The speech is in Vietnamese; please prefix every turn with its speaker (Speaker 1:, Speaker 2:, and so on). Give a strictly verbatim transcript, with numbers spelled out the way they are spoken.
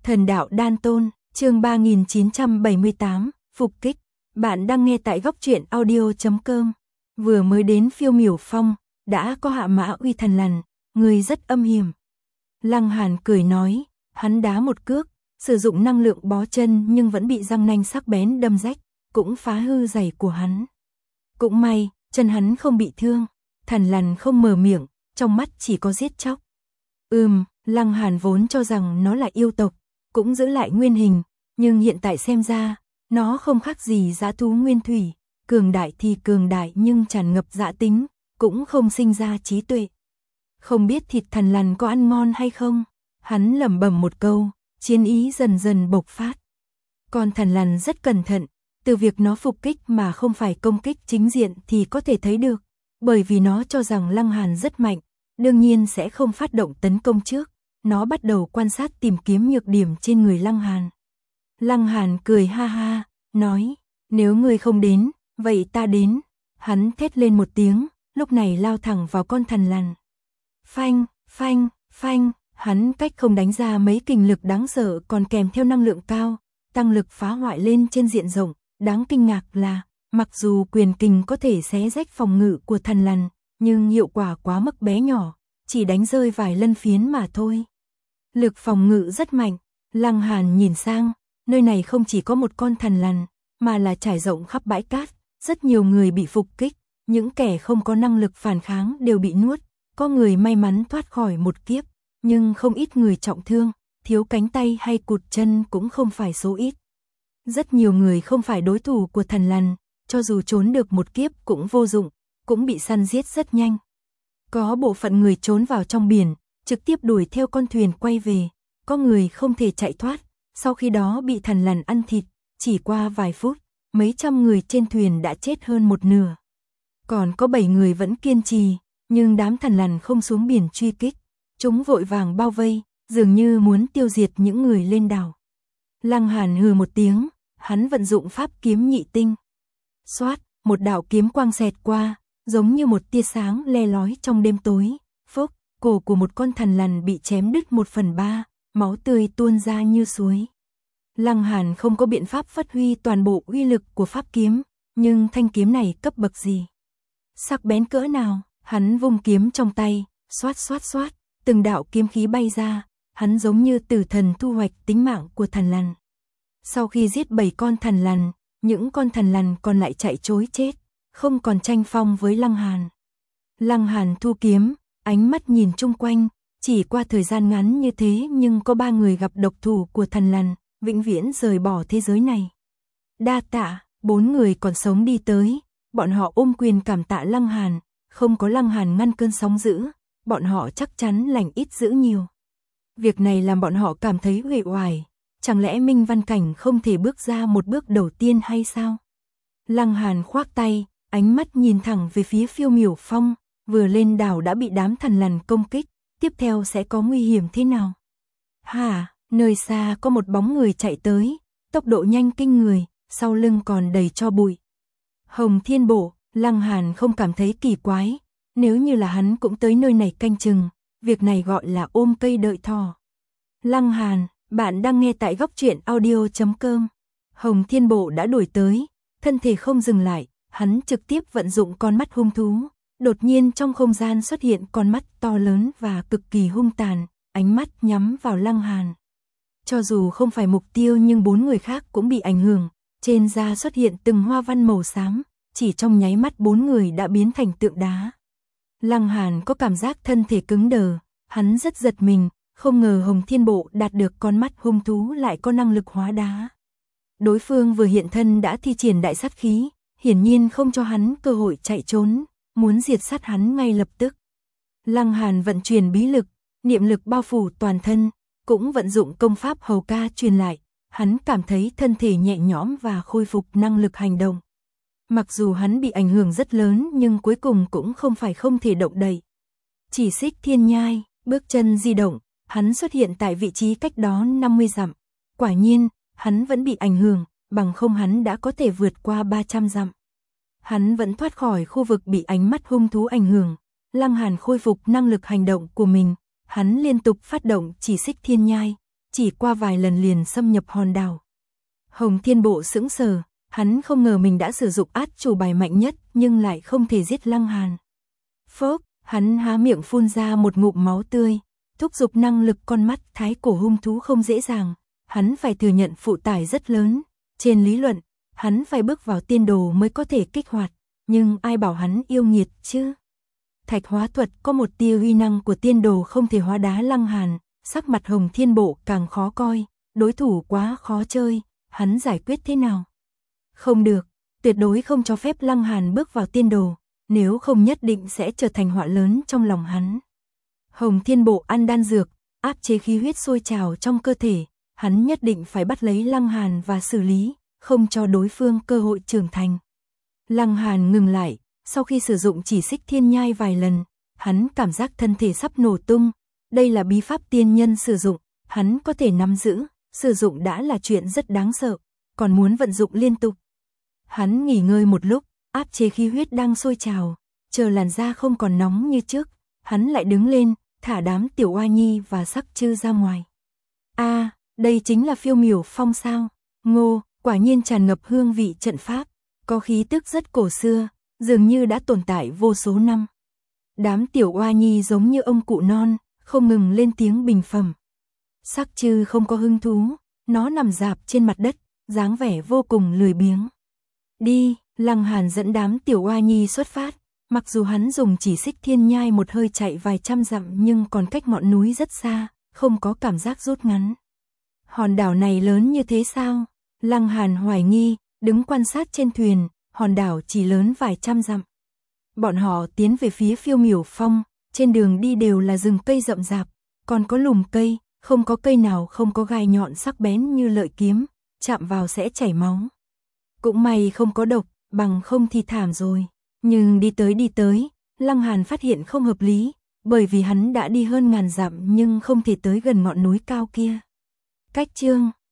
Speaker 1: Thần đạo đan tôn, chương ba nghìn chín trăm bảy mươi tám, phục kích. Bạn đang nghe tại góc truyện audio chấm com. Vừa mới đến Phiêu Miểu Phong, đã có hạ mã uy thần lằn, người rất âm hiểm. Lăng Hàn cười nói, hắn đá một cước, sử dụng năng lượng bó chân nhưng vẫn bị răng nanh sắc bén đâm rách, cũng phá hư giày của hắn. Cũng may, chân hắn không bị thương, thần lằn không mở miệng, trong mắt chỉ có giết chóc. Ừm, Lăng Hàn vốn cho rằng nó là yêu tộc, cũng giữ lại nguyên hình, nhưng hiện tại xem ra, nó không khác gì dã thú nguyên thủy, cường đại thì cường đại nhưng tràn ngập dã tính, cũng không sinh ra trí tuệ. Không biết thịt thần lằn có ăn ngon hay không, hắn lẩm bẩm một câu, chiến ý dần dần bộc phát. Con thần lằn rất cẩn thận, từ việc nó phục kích mà không phải công kích chính diện thì có thể thấy được, bởi vì nó cho rằng Lăng Hàn rất mạnh, đương nhiên sẽ không phát động tấn công trước. Nó bắt đầu quan sát tìm kiếm nhược điểm trên người Lăng Hàn. Lăng Hàn cười ha ha, nói, nếu ngươi không đến, vậy ta đến. Hắn thét lên một tiếng, lúc này lao thẳng vào con thần lằn. Phanh, phanh, phanh, hắn cách không đánh ra mấy kình lực đáng sợ còn kèm theo năng lượng cao, tăng lực phá hoại lên trên diện rộng. Đáng kinh ngạc là, mặc dù quyền kình có thể xé rách phòng ngự của thần lằn, nhưng hiệu quả quá mức bé nhỏ, chỉ đánh rơi vài lân phiến mà thôi. Lực phòng ngự rất mạnh, Lăng Hàn nhìn sang, nơi này không chỉ có một con thần lằn, mà là trải rộng khắp bãi cát, rất nhiều người bị phục kích, những kẻ không có năng lực phản kháng đều bị nuốt, có người may mắn thoát khỏi một kiếp, nhưng không ít người trọng thương, thiếu cánh tay hay cụt chân cũng không phải số ít. Rất nhiều người không phải đối thủ của thần lằn, cho dù trốn được một kiếp cũng vô dụng, cũng bị săn giết rất nhanh. Có bộ phận người trốn vào trong biển, trực tiếp đuổi theo con thuyền quay về, có người không thể chạy thoát, sau khi đó bị thần lằn ăn thịt, chỉ qua vài phút, mấy trăm người trên thuyền đã chết hơn một nửa. Còn có bảy người vẫn kiên trì, nhưng đám thần lằn không xuống biển truy kích, chúng vội vàng bao vây, dường như muốn tiêu diệt những người lên đảo. Lăng Hàn hừ một tiếng, hắn vận dụng pháp kiếm nhị tinh. Xoát, một đạo kiếm quang xẹt qua, giống như một tia sáng le lói trong đêm tối, phốc. Cổ của một con thần lằn bị chém đứt một phần ba, máu tươi tuôn ra như suối. Lăng Hàn không có biện pháp phát huy toàn bộ uy lực của pháp kiếm, nhưng thanh kiếm này cấp bậc gì? Sắc bén cỡ nào? Hắn vung kiếm trong tay, xoát xoát xoát, từng đạo kiếm khí bay ra, hắn giống như tử thần thu hoạch tính mạng của thần lằn. Sau khi giết bảy con thần lằn, những con thần lằn còn lại chạy trối chết, không còn tranh phong với Lăng Hàn. Lăng Hàn thu kiếm, ánh mắt nhìn chung quanh, chỉ qua thời gian ngắn như thế nhưng có ba người gặp độc thủ của thần lằn, vĩnh viễn rời bỏ thế giới này. Đa tạ, bốn người còn sống đi tới, bọn họ ôm quyền cảm tạ Lăng Hàn, không có Lăng Hàn ngăn cơn sóng dữ, bọn họ chắc chắn lành ít dữ nhiều. Việc này làm bọn họ cảm thấy uể oải, chẳng lẽ Minh Văn Cảnh không thể bước ra một bước đầu tiên hay sao? Lăng Hàn khoác tay, ánh mắt nhìn thẳng về phía Phiêu Miểu Phong. Vừa lên đảo đã bị đám thần lằn công kích, tiếp theo sẽ có nguy hiểm thế nào? Hả, nơi xa có một bóng người chạy tới, tốc độ nhanh kinh người, sau lưng còn đầy tro bụi. Hồng Thiên Bộ, Lăng Hàn không cảm thấy kỳ quái, nếu như là hắn cũng tới nơi này canh chừng, việc này gọi là ôm cây đợi thỏ. Lăng Hàn, bạn đang nghe tại góc truyện audio chấm com. Hồng Thiên Bộ đã đuổi tới, thân thể không dừng lại, hắn trực tiếp vận dụng con mắt hung thú. Đột nhiên trong không gian xuất hiện con mắt to lớn và cực kỳ hung tàn, ánh mắt nhắm vào Lăng Hàn. Cho dù không phải mục tiêu nhưng bốn người khác cũng bị ảnh hưởng, trên da xuất hiện từng hoa văn màu xám, chỉ trong nháy mắt bốn người đã biến thành tượng đá. Lăng Hàn có cảm giác thân thể cứng đờ, hắn rất giật mình, không ngờ Hồng Thiên Bộ đạt được con mắt hung thú lại có năng lực hóa đá. Đối phương vừa hiện thân đã thi triển đại sát khí, hiển nhiên không cho hắn cơ hội chạy trốn, muốn diệt sát hắn ngay lập tức. Lăng Hàn vận chuyển bí lực, niệm lực bao phủ toàn thân, cũng vận dụng công pháp hầu ca truyền lại, hắn cảm thấy thân thể nhẹ nhõm và khôi phục năng lực hành động. Mặc dù hắn bị ảnh hưởng rất lớn nhưng cuối cùng cũng không phải không thể động đậy. Chỉ xích thiên nhai, bước chân di động, hắn xuất hiện tại vị trí cách đó năm mươi dặm. Quả nhiên, hắn vẫn bị ảnh hưởng, bằng không hắn đã có thể vượt qua ba trăm dặm. Hắn vẫn thoát khỏi khu vực bị ánh mắt hung thú ảnh hưởng. Lăng Hàn khôi phục năng lực hành động của mình, hắn liên tục phát động chỉ xích thiên nhai, chỉ qua vài lần liền xâm nhập hòn đảo. Hồng Thiên Bộ sững sờ, hắn không ngờ mình đã sử dụng át chủ bài mạnh nhất nhưng lại không thể giết Lăng Hàn. Phốc, hắn há miệng phun ra một ngụm máu tươi, thúc giục năng lực con mắt thái cổ hung thú không dễ dàng, hắn phải thừa nhận phụ tải rất lớn, trên lý luận, hắn phải bước vào tiên đồ mới có thể kích hoạt, nhưng ai bảo hắn yêu nghiệt chứ? Thạch hóa thuật có một tia uy năng của tiên đồ không thể hóa đá Lăng Hàn, sắc mặt Hồng Thiên Bộ càng khó coi, đối thủ quá khó chơi, hắn giải quyết thế nào? Không được, tuyệt đối không cho phép Lăng Hàn bước vào tiên đồ, nếu không nhất định sẽ trở thành họa lớn trong lòng hắn. Hồng Thiên Bộ ăn đan dược, áp chế khí huyết sôi trào trong cơ thể, hắn nhất định phải bắt lấy Lăng Hàn và xử lý, không cho đối phương cơ hội trưởng thành. Lăng Hàn ngừng lại, sau khi sử dụng chỉ xích thiên nhai vài lần, hắn cảm giác thân thể sắp nổ tung, đây là bí pháp tiên nhân sử dụng, hắn có thể nắm giữ, sử dụng đã là chuyện rất đáng sợ, còn muốn vận dụng liên tục. Hắn nghỉ ngơi một lúc, áp chế khí huyết đang sôi trào, chờ làn da không còn nóng như trước, hắn lại đứng lên, thả đám tiểu oa nhi và sắc chư ra ngoài. A, à, đây chính là phiêu miểu phong sao? Ngô, quả nhiên tràn ngập hương vị trận pháp, có khí tức rất cổ xưa, dường như đã tồn tại vô số năm. Đám tiểu oa nhi giống như ông cụ non, không ngừng lên tiếng bình phẩm. Sắc chư không có hứng thú, nó nằm rạp trên mặt đất, dáng vẻ vô cùng lười biếng. Đi, Lăng Hàn dẫn đám tiểu oa nhi xuất phát, mặc dù hắn dùng chỉ xích thiên nhai một hơi chạy vài trăm dặm nhưng còn cách ngọn núi rất xa, không có cảm giác rút ngắn. Hòn đảo này lớn như thế sao? Lăng Hàn hoài nghi, đứng quan sát trên thuyền, hòn đảo chỉ lớn vài trăm dặm. Bọn họ tiến về phía phiêu miểu phong, trên đường đi đều là rừng cây rậm rạp, còn có lùm cây, không có cây nào không có gai nhọn sắc bén như lợi kiếm, chạm vào sẽ chảy máu. Cũng may không có độc, bằng không thì thảm rồi. Nhưng đi tới đi tới, Lăng Hàn phát hiện không hợp lý, bởi vì hắn đã đi hơn ngàn dặm nhưng không thể tới gần ngọn núi cao kia. Cách chương